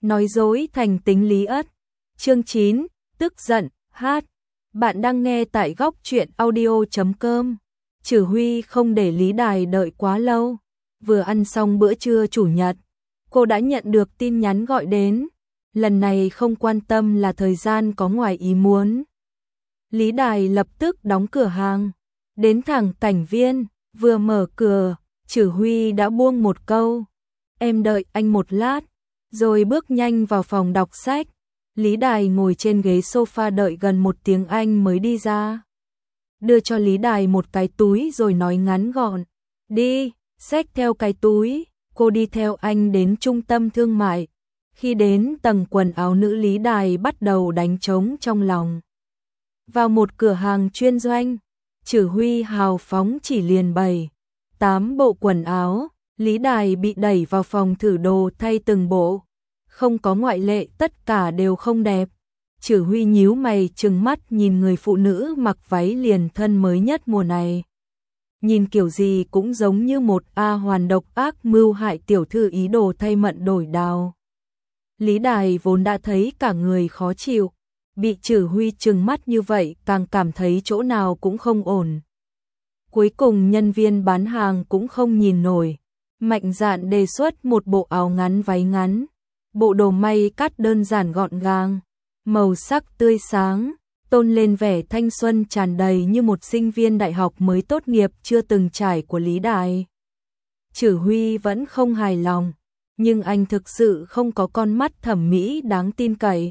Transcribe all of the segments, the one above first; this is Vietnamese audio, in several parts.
nói dối thành tính Lý Ất. Chương 9, tức giận, hát. Bạn đang nghe tại góc truyện audio.com. Chử Huy không để Lý Đài đợi quá lâu. Vừa ăn xong bữa trưa chủ nhật, cô đã nhận được tin nhắn gọi đến. Lần này không quan tâm là thời gian có ngoài ý muốn. Lý Đài lập tức đóng cửa hàng, đến thẳng cảnh viên, vừa mở cửa, Chử Huy đã buông một câu. Em đợi anh một lát, rồi bước nhanh vào phòng đọc sách. Lý Đài ngồi trên ghế sofa đợi gần 1 tiếng anh mới đi ra. Đưa cho Lý Đài một cái túi rồi nói ngắn gọn. Đi, xách theo cái túi. Cô đi theo anh đến trung tâm thương mại. Khi đến tầng quần áo nữ, Lý Đài bắt đầu đánh trống trong lòng. Vào một cửa hàng chuyên doanh, Chử Huy hào phóng chỉ liền 7-8 bộ quần áo. Lý Đài bị đẩy vào phòng thử đồ thay từng bộ. Không có ngoại lệ, tất cả đều không đẹp. Chử Huy nhíu mày trừng mắt nhìn người phụ nữ mặc váy liền thân mới nhất mùa này. Nhìn kiểu gì cũng giống như một hoàn độc ác mưu hại tiểu thư ý đồ thay mận đổi đào. Lý Đài vốn đã thấy cả người khó chịu, bị Chử Huy trừng mắt như vậy càng cảm thấy chỗ nào cũng không ổn. Cuối cùng nhân viên bán hàng cũng không nhìn nổi, mạnh dạn đề xuất một bộ áo ngắn váy ngắn. Bộ đồ may cắt đơn giản gọn gàng, màu sắc tươi sáng, tôn lên vẻ thanh xuân tràn đầy như một sinh viên đại học mới tốt nghiệp chưa từng trải của Lý Đài. Chử Huy vẫn không hài lòng, nhưng anh thực sự không có con mắt thẩm mỹ đáng tin cậy.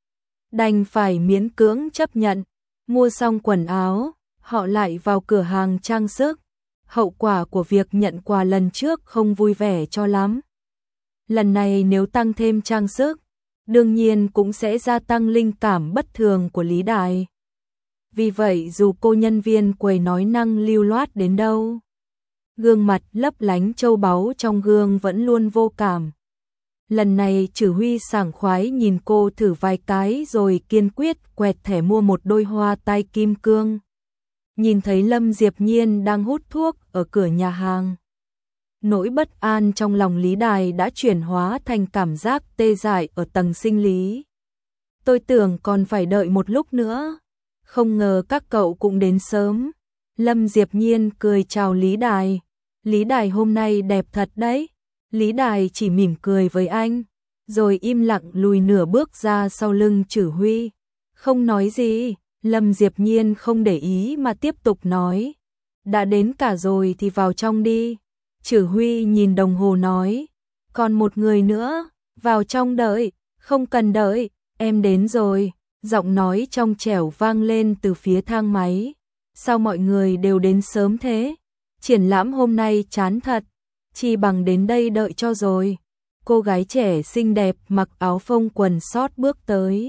Đành phải miễn cưỡng chấp nhận. Mua xong quần áo, họ lại vào cửa hàng trang sức. Hậu quả của việc nhận quà lần trước không vui vẻ cho lắm. Lần này nếu tăng thêm trang sức, đương nhiên cũng sẽ gia tăng linh cảm bất thường của Lý Đài. Vì vậy dù cô nhân viên quầy nói năng lưu loát đến đâu, gương mặt lấp lánh châu báu trong gương vẫn luôn vô cảm. Lần này Chử Huy sảng khoái nhìn cô thử vài cái rồi kiên quyết quẹt thẻ mua một đôi hoa tai kim cương. Nhìn thấy Lâm Diệp Nhiên đang hút thuốc ở cửa nhà hàng, nỗi bất an trong lòng Lý Đài đã chuyển hóa thành cảm giác tê dại ở tầng sinh lý. Tôi tưởng còn phải đợi một lúc nữa, không ngờ các cậu cũng đến sớm. Lâm Diệp Nhiên cười chào Lý Đài. Lý Đài hôm nay đẹp thật đấy. Lý Đài chỉ mỉm cười với anh, rồi im lặng lùi nửa bước ra sau lưng Chử Huy. Không nói gì, Lâm Diệp Nhiên không để ý mà tiếp tục nói. Đã đến cả rồi thì vào trong đi. Chử Huy nhìn đồng hồ nói, còn một người nữa, vào trong đợi. Không cần đợi, em đến rồi. Giọng nói trong trẻo vang lên từ phía thang máy. Sao mọi người đều đến sớm thế? Triển lãm hôm nay chán thật, chỉ bằng đến đây đợi cho rồi. Cô gái trẻ xinh đẹp mặc áo phông quần sót bước tới,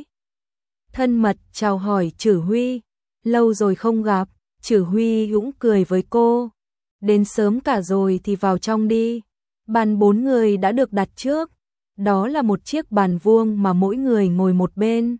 thân mật chào hỏi Chử Huy. Lâu rồi không gặp. Chử Huy cũng cười với cô. Đến sớm cả rồi thì vào trong đi. Bàn 4 người đã được đặt trước. Đó là một chiếc bàn vuông mà mỗi người ngồi một bên.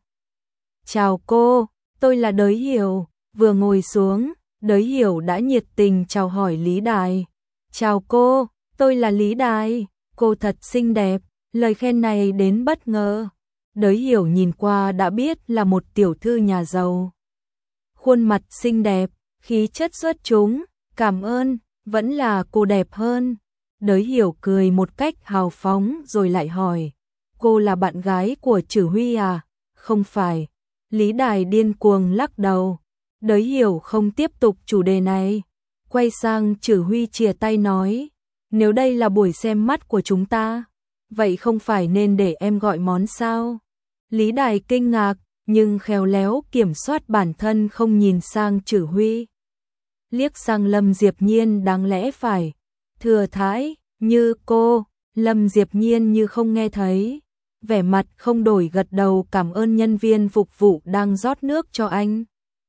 Chào cô, tôi là Đới Hiểu. Vừa ngồi xuống, Đới Hiểu đã nhiệt tình chào hỏi Lý Đài. Chào cô, tôi là Lý Đài. Cô thật xinh đẹp. Lời khen này đến bất ngờ. Đới Hiểu nhìn qua đã biết là một tiểu thư nhà giàu. Khuôn mặt xinh đẹp, khí chất xuất chúng. Cảm ơn, vẫn là cô đẹp hơn. Đới Hiểu cười một cách hào phóng rồi lại hỏi. Cô là bạn gái của Chử Huy à? Không phải. Lý Đài điên cuồng lắc đầu. Đới Hiểu không tiếp tục chủ đề này. Quay sang Chử Huy chìa tay nói. Nếu đây là buổi xem mắt của chúng ta, vậy không phải nên để em gọi món sao? Lý Đài kinh ngạc, nhưng khéo léo kiểm soát bản thân không nhìn sang Chử Huy. Liếc sang Lâm Diệp Nhiên đáng lẽ phải thừa thãi như cô. Lâm Diệp Nhiên như không nghe thấy, vẻ mặt không đổi gật đầu cảm ơn nhân viên phục vụ đang rót nước cho anh.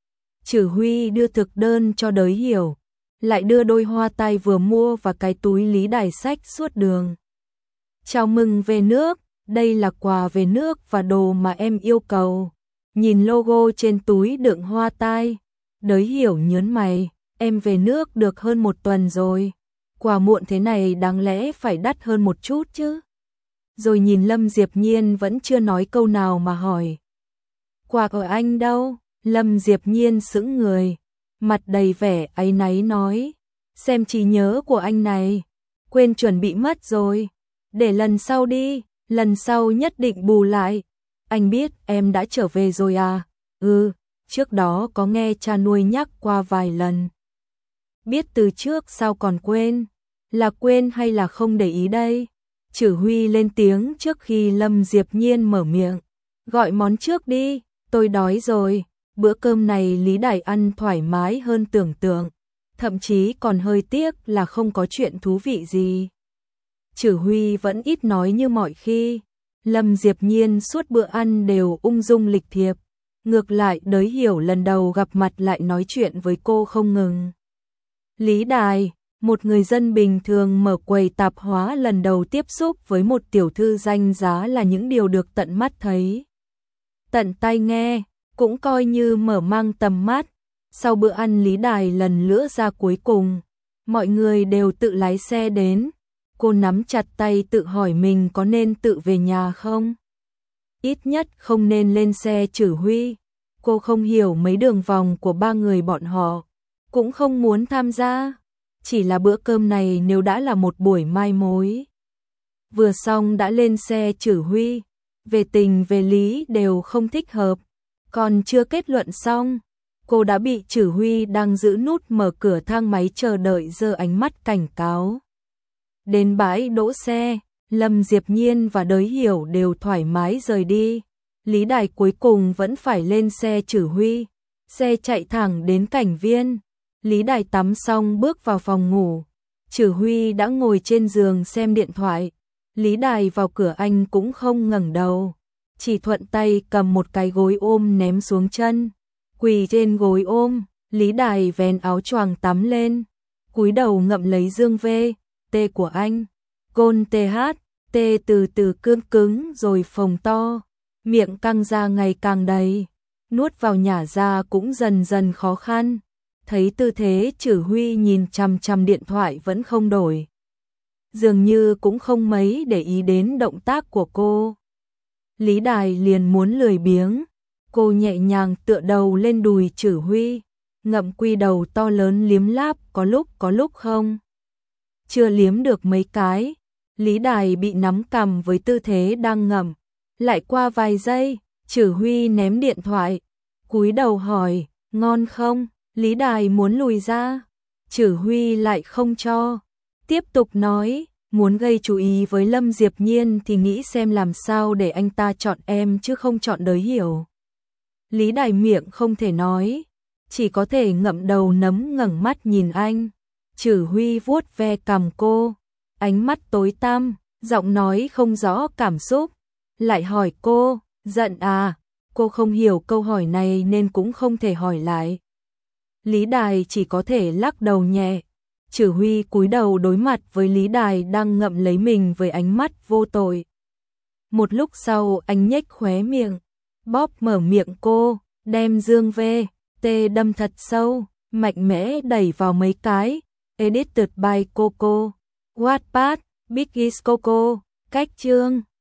Chử Huy đưa thực đơn cho Đới Hiểu, lại đưa đôi hoa tai vừa mua và cái túi Lý Đài xách suốt đường. Chào mừng về nước, đây là quà về nước và đồ mà em yêu cầu. Nhìn logo trên túi đựng hoa tai, Đới Hiểu nhớn mày, em về nước được hơn 1 tuần rồi. Quà muộn thế này đáng lẽ phải đắt hơn một chút chứ. rồi nhìn Lâm Diệp Nhiên vẫn chưa nói câu nào mà hỏi. Quà của anh đâu? Lâm Diệp Nhiên sững người, mặt đầy vẻ áy náy nói, xem trí nhớ của anh này, quên chuẩn bị mất rồi, để lần sau đi, lần sau nhất định bù lại. Anh biết em đã trở về rồi à? Ừ, trước đó có nghe cha nuôi nhắc qua vài lần. Biết từ trước sao còn quên? Là quên hay là không để ý đây? Chử Huy lên tiếng trước khi Lâm Diệp Nhiên mở miệng. Gọi món trước đi, tôi đói rồi. Bữa cơm này Lý Đài ăn thoải mái hơn tưởng tượng, thậm chí còn hơi tiếc là không có chuyện thú vị gì. Chử Huy vẫn ít nói như mọi khi. Lâm Diệp Nhiên suốt bữa ăn đều ung dung lịch thiệp. Ngược lại Đới Hiểu lần đầu gặp mặt lại nói chuyện với cô không ngừng. Lý Đài, một người dân bình thường mở quầy tạp hóa lần đầu tiếp xúc với một tiểu thư danh giá là những điều được tận mắt thấy, tận tai nghe, cũng coi như mở mang tầm mắt. Sau bữa ăn Lý Đài lần lữa ra cuối cùng, mọi người đều tự lái xe đến. Cô nắm chặt tay tự hỏi mình có nên tự về nhà không? Ít nhất không nên lên xe Chử Huy. Cô không hiểu mấy đường vòng của ba người bọn họ, cũng không muốn tham gia. Chỉ là bữa cơm này nếu đã là một buổi mai mối. Vừa xong đã lên xe Chử Huy, về tình về lý đều không thích hợp. Còn chưa kết luận xong, cô đã bị Chử Huy đang giữ nút mở cửa thang máy chờ đợi giơ ánh mắt cảnh cáo. Đến bãi đỗ xe, Lâm Diệp Nhiên và Đới Hiểu đều thoải mái rời đi. Lý Đài cuối cùng vẫn phải lên xe Chử Huy. Xe chạy thẳng đến Cảnh Viên. Lý Đài tắm xong bước vào phòng ngủ. Chử Huy đã ngồi trên giường xem điện thoại. Lý Đài vào cửa anh cũng không ngẩng đầu, chỉ thuận tay cầm một cái gối ôm ném xuống chân. Quỳ trên gối ôm, Lý Đài vén áo choàng tắm lên, cúi đầu ngậm lấy dương V.T của anh. Côn TH, T từ từ cương cứng rồi phồng to, miệng căng ra ngày càng đầy, nuốt vào nhả ra cũng dần dần khó khăn. Thấy tư thế Chử Huy nhìn chằm chằm điện thoại vẫn không đổi, dường như cũng không mấy để ý đến động tác của cô. Lý Đài liền muốn lười biếng, cô nhẹ nhàng tựa đầu lên đùi Chử Huy, ngậm quy đầu to lớn liếm láp có lúc không. Chưa liếm được mấy cái, Lý Đài bị nắm cằm với tư thế đang ngậm. Lại qua vài giây, Chử Huy ném điện thoại, cúi đầu hỏi, ngon không? Lý Đài muốn lùi ra, Chử Huy lại không cho. Tiếp tục nói, muốn gây chú ý với Lâm Diệp Nhiên thì nghĩ xem làm sao để anh ta chọn em chứ không chọn Đới Hiểu. Lý Đài miệng không thể nói, chỉ có thể ngậm đầu nấm ngẩng mắt nhìn anh. Chử Huy vuốt ve cằm cô, ánh mắt tối tăm, giọng nói không rõ cảm xúc. Lại hỏi cô, giận à? Cô không hiểu câu hỏi này nên cũng không thể hỏi lại. Lý Đài chỉ có thể lắc đầu nhẹ. Chử Huy cúi đầu đối mặt với Lý Đài đang ngậm lấy mình với ánh mắt vô tội. Một lúc sau anh nhếch khóe miệng, bóp mở miệng cô, đem dương V.T đâm thật sâu, mạnh mẽ đẩy vào mấy cái. Edited by Coco, Wattpad, Biggies Coco, cách chương.